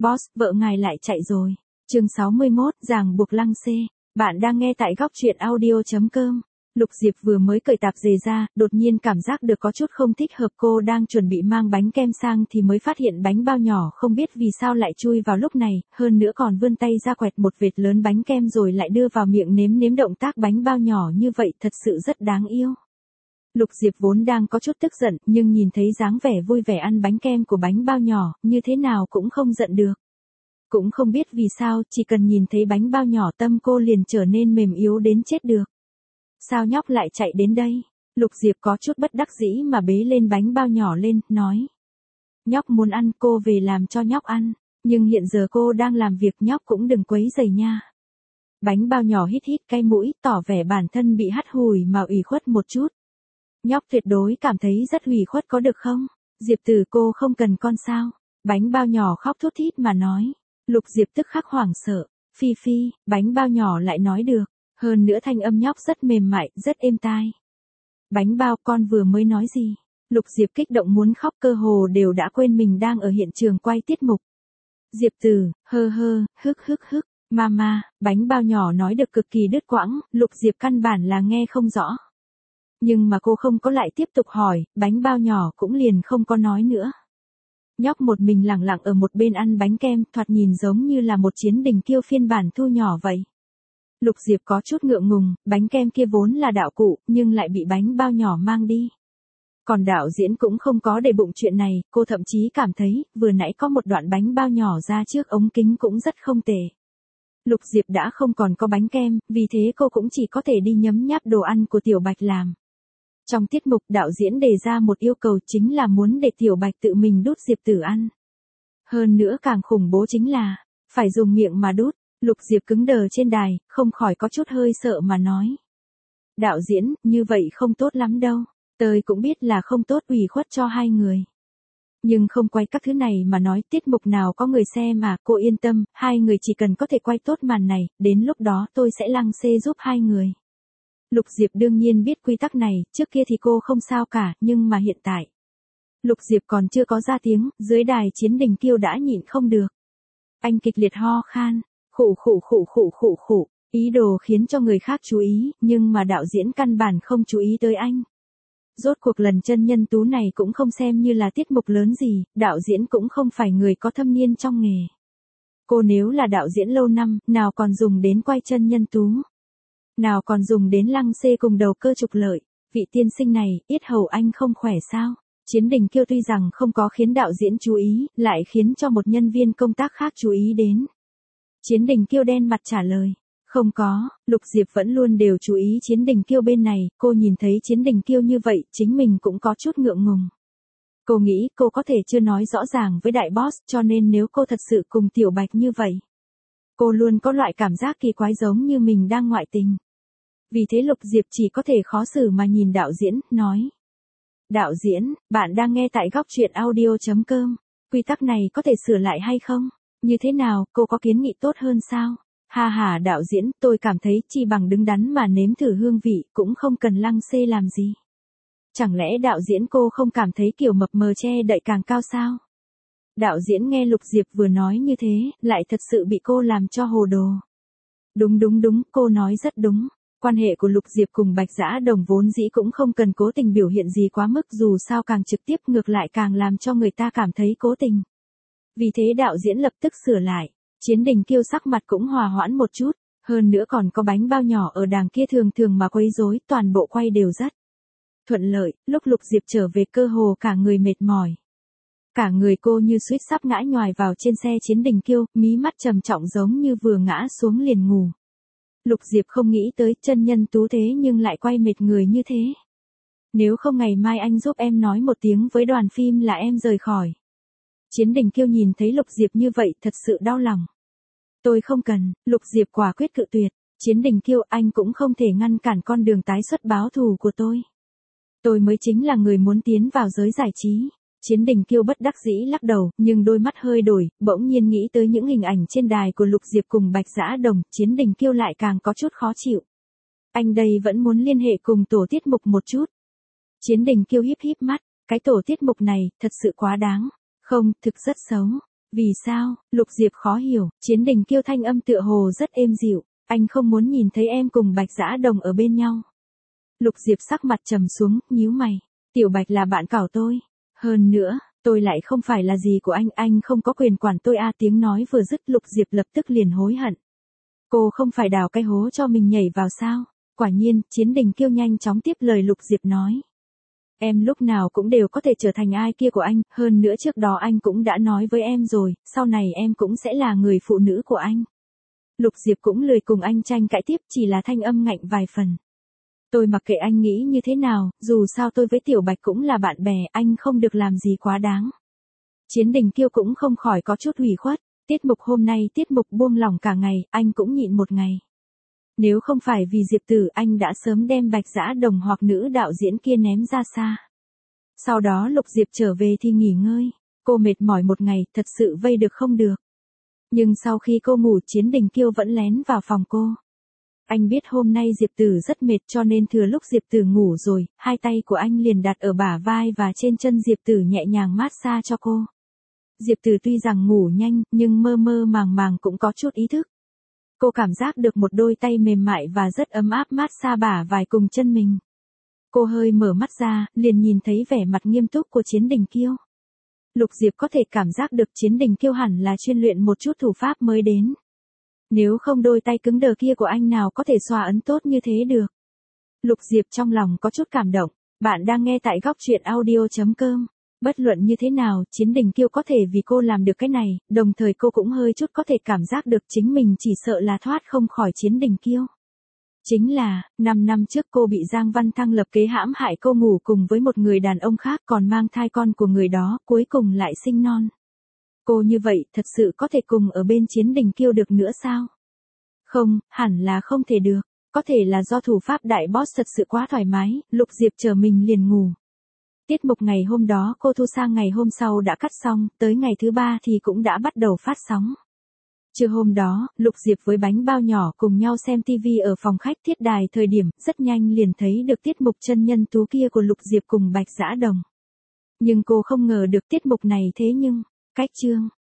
Boss, vợ ngài lại chạy rồi. Chương 61, ràng buộc lăng xê. Bạn đang nghe tại góc truyện audio.com. Lục Diệp vừa mới cởi tạp dề ra, đột nhiên cảm giác được có chút không thích hợp. Cô đang chuẩn bị mang bánh kem sang thì mới phát hiện bánh bao nhỏ không biết vì sao lại chui vào lúc này, hơn nữa còn vươn tay ra quẹt một vệt lớn bánh kem rồi lại đưa vào miệng nếm động tác bánh bao nhỏ như vậy thật sự rất đáng yêu. Lục Diệp vốn đang có chút tức giận, nhưng nhìn thấy dáng vẻ vui vẻ ăn bánh kem của bánh bao nhỏ, như thế nào cũng không giận được. Cũng không biết vì sao, chỉ cần nhìn thấy bánh bao nhỏ tâm cô liền trở nên mềm yếu đến chết được. Sao nhóc lại chạy đến đây? Lục Diệp có chút bất đắc dĩ mà bế lên bánh bao nhỏ lên, nói. Nhóc muốn ăn, cô về làm cho nhóc ăn, nhưng hiện giờ cô đang làm việc, nhóc cũng đừng quấy rầy nha. Bánh bao nhỏ hít cái mũi, tỏ vẻ bản thân bị hắt hủi mà ủy khuất một chút. Nhóc tuyệt đối cảm thấy rất ủy khuất có được không? Diệp Tử, cô không cần con sao? Bánh bao nhỏ khóc thút thít mà nói. Lục Diệp tức khắc hoảng sợ. Phi Phi, bánh bao nhỏ lại nói được. Hơn nữa thanh âm nhóc rất mềm mại, rất êm tai. Bánh bao, con vừa mới nói gì? Lục Diệp kích động muốn khóc, cơ hồ đều đã quên mình đang ở hiện trường quay tiết mục. Diệp Tử, hức. Mama, bánh bao nhỏ nói được cực kỳ đứt quãng, Lục Diệp căn bản là nghe không rõ. Nhưng mà cô không có lại tiếp tục hỏi, bánh bao nhỏ cũng liền không có nói nữa. Nhóc một mình lẳng lặng ở một bên ăn bánh kem, thoạt nhìn giống như là một chiến đình kiêu phiên bản thu nhỏ vậy. Lục Diệp có chút ngượng ngùng, bánh kem kia vốn là đạo cụ, nhưng lại bị bánh bao nhỏ mang đi. Còn đạo diễn cũng không có để bụng chuyện này, cô thậm chí cảm thấy, vừa nãy có một đoạn bánh bao nhỏ ra trước ống kính cũng rất không tệ. Lục Diệp đã không còn có bánh kem, vì thế cô cũng chỉ có thể đi nhấm nháp đồ ăn của Tiểu Bạch làm. Trong tiết mục, đạo diễn đề ra một yêu cầu chính là muốn để Tiểu Bạch tự mình đút Diệp Tử ăn. Hơn nữa càng khủng bố chính là, phải dùng miệng mà đút. Lục Diệp cứng đờ trên đài, không khỏi có chút hơi sợ mà nói. Đạo diễn, như vậy không tốt lắm đâu. Tôi cũng biết là không tốt, ủy khuất cho hai người. Nhưng không quay các thứ này mà nói, tiết mục nào có người xem mà, cô yên tâm, hai người chỉ cần có thể quay tốt màn này, đến lúc đó tôi sẽ lăng xê giúp hai người. Lục Diệp đương nhiên biết quy tắc này, trước kia thì cô không sao cả, nhưng mà hiện tại. Lục Diệp còn chưa có ra tiếng, dưới đài chiến đình kiêu đã nhịn không được. Anh kịch liệt ho khan, khụ, ý đồ khiến cho người khác chú ý, nhưng mà đạo diễn căn bản không chú ý tới anh. Rốt cuộc lần chân nhân tú này cũng không xem như là tiết mục lớn gì, đạo diễn cũng không phải người có thâm niên trong nghề. Cô nếu là đạo diễn lâu năm, nào còn dùng đến quay chân nhân tú. Nào còn dùng đến lăng xê cùng đầu cơ trục lợi. Vị tiên sinh này, yết hầu anh không khỏe sao? Chiến đình kiêu tuy rằng không có khiến đạo diễn chú ý, lại khiến cho một nhân viên công tác khác chú ý đến. Chiến đình kiêu đen mặt trả lời. Không có, Lục Diệp vẫn luôn đều chú ý chiến đình kiêu bên này, cô nhìn thấy chiến đình kiêu như vậy, chính mình cũng có chút ngượng ngùng. Cô nghĩ cô có thể chưa nói rõ ràng với đại boss, cho nên nếu cô thật sự cùng Tiểu Bạch như vậy. Cô luôn có loại cảm giác kỳ quái giống như mình đang ngoại tình. Vì thế Lục Diệp chỉ có thể khó xử mà nhìn đạo diễn, nói. Đạo diễn, bạn đang nghe tại góc truyện audio.com, quy tắc này có thể sửa lại hay không? Như thế nào, cô có kiến nghị tốt hơn sao? Ha đạo diễn, tôi cảm thấy chi bằng đứng đắn mà nếm thử hương vị, cũng không cần lăng xê làm gì. Chẳng lẽ đạo diễn cô không cảm thấy kiểu mập mờ che đậy càng cao sao? Đạo diễn nghe Lục Diệp vừa nói như thế, lại thật sự bị cô làm cho hồ đồ. Đúng, cô nói rất đúng. Quan hệ của Lục Diệp cùng Bạch Dã Đồng vốn dĩ cũng không cần cố tình biểu hiện gì quá mức, dù sao càng trực tiếp ngược lại càng làm cho người ta cảm thấy cố tình. Vì thế đạo diễn lập tức sửa lại. Chiến đình kiêu sắc mặt cũng hòa hoãn một chút, hơn nữa còn có bánh bao nhỏ ở đàng kia thường mà quấy rối, toàn bộ quay đều rất thuận lợi. Lúc Lục Diệp trở về cơ hồ cả người mệt mỏi. Cả người cô như suýt sắp ngã nhoài vào trên xe chiến đình kiêu, mí mắt trầm trọng giống như vừa ngã xuống liền ngủ. Lục Diệp không nghĩ tới chân nhân tú thế nhưng lại quay mệt người như thế. Nếu không ngày mai anh giúp em nói một tiếng với đoàn phim là em rời khỏi. Chiến đình kiêu nhìn thấy Lục Diệp như vậy thật sự đau lòng. Tôi không cần, Lục Diệp quả quyết cự tuyệt. Chiến đình kiêu, anh cũng không thể ngăn cản con đường tái xuất báo thù của tôi. Tôi mới chính là người muốn tiến vào giới giải trí. Chiến đình kiêu bất đắc dĩ lắc đầu, nhưng đôi mắt hơi đổi, bỗng nhiên nghĩ tới những hình ảnh trên đài của Lục Diệp cùng Bạch Dã Đồng, chiến đình kiêu lại càng có chút khó chịu. Anh đây vẫn muốn liên hệ cùng tổ tiết mục một chút. Chiến đình kiêu híp mắt, cái tổ tiết mục này, thật sự quá đáng. Không, thực rất xấu. Vì sao? Lục Diệp khó hiểu, Chiến Đình Kiêu thanh âm tựa hồ rất êm dịu, anh không muốn nhìn thấy em cùng Bạch Dã Đồng ở bên nhau. Lục Diệp sắc mặt trầm xuống, nhíu mày. Tiểu Bạch là bạn cảo tôi. Hơn nữa, tôi lại không phải là gì của anh không có quyền quản tôi à. Tiếng nói vừa dứt Lục Diệp lập tức liền hối hận. Cô không phải đào cái hố cho mình nhảy vào sao? Quả nhiên, Chiến Đình Kiêu nhanh chóng tiếp lời Lục Diệp nói. Em lúc nào cũng đều có thể trở thành ai kia của anh, hơn nữa trước đó anh cũng đã nói với em rồi, sau này em cũng sẽ là người phụ nữ của anh. Lục Diệp cũng lười cùng anh tranh cãi tiếp, chỉ là thanh âm ngạnh vài phần. Tôi mặc kệ anh nghĩ như thế nào, dù sao tôi với Tiểu Bạch cũng là bạn bè, anh không được làm gì quá đáng. Chiến Đình Kiêu cũng không khỏi có chút ủy khuất, tiết mục hôm nay tiết mục buông lỏng cả ngày, anh cũng nhịn một ngày. Nếu không phải vì Diệp Tử anh đã sớm đem Bạch Dã Đồng hoặc nữ đạo diễn kia ném ra xa. Sau đó Lục Diệp trở về thì nghỉ ngơi, cô mệt mỏi một ngày, thật sự vây được không được. Nhưng sau khi cô ngủ Chiến Đình Kiêu vẫn lén vào phòng cô. Anh biết hôm nay Diệp Tử rất mệt cho nên thừa lúc Diệp Tử ngủ rồi, hai tay của anh liền đặt ở bả vai và trên chân Diệp Tử nhẹ nhàng mát xa cho cô. Diệp Tử tuy rằng ngủ nhanh, nhưng mơ mơ màng màng cũng có chút ý thức. Cô cảm giác được một đôi tay mềm mại và rất ấm áp mát xa bả vai cùng chân mình. Cô hơi mở mắt ra, liền nhìn thấy vẻ mặt nghiêm túc của Chiến Đình Kiêu. Lục Diệp có thể cảm giác được Chiến Đình Kiêu hẳn là chuyên luyện một chút thủ pháp mới đến. Nếu không đôi tay cứng đờ kia của anh nào có thể xóa ấn tốt như thế được. Lục Diệp trong lòng có chút cảm động. Bạn đang nghe tại góc truyện audio.com. Bất luận như thế nào, Chiến Đình Kiêu có thể vì cô làm được cái này, đồng thời cô cũng hơi chút có thể cảm giác được chính mình chỉ sợ là thoát không khỏi Chiến Đình Kiêu. Chính là, 5 năm trước cô bị Giang Văn Thăng lập kế hãm hại cô ngủ cùng với một người đàn ông khác còn mang thai con của người đó, cuối cùng lại sinh non. Cô như vậy thật sự có thể cùng ở bên Chiến Đình Kiêu được nữa sao? Không, hẳn là không thể được. Có thể là do thủ pháp đại boss thật sự quá thoải mái, Lục Diệp chờ mình liền ngủ. Tiết mục ngày hôm đó cô thu sang ngày hôm sau đã cắt xong, tới ngày thứ 3 thì cũng đã bắt đầu phát sóng. Trưa hôm đó, Lục Diệp với bánh bao nhỏ cùng nhau xem TV ở phòng khách Thiết Đài thời điểm, rất nhanh liền thấy được tiết mục chân nhân tú kia của Lục Diệp cùng Bạch Dã Đồng. Nhưng cô không ngờ được tiết mục này thế nhưng, cách chương,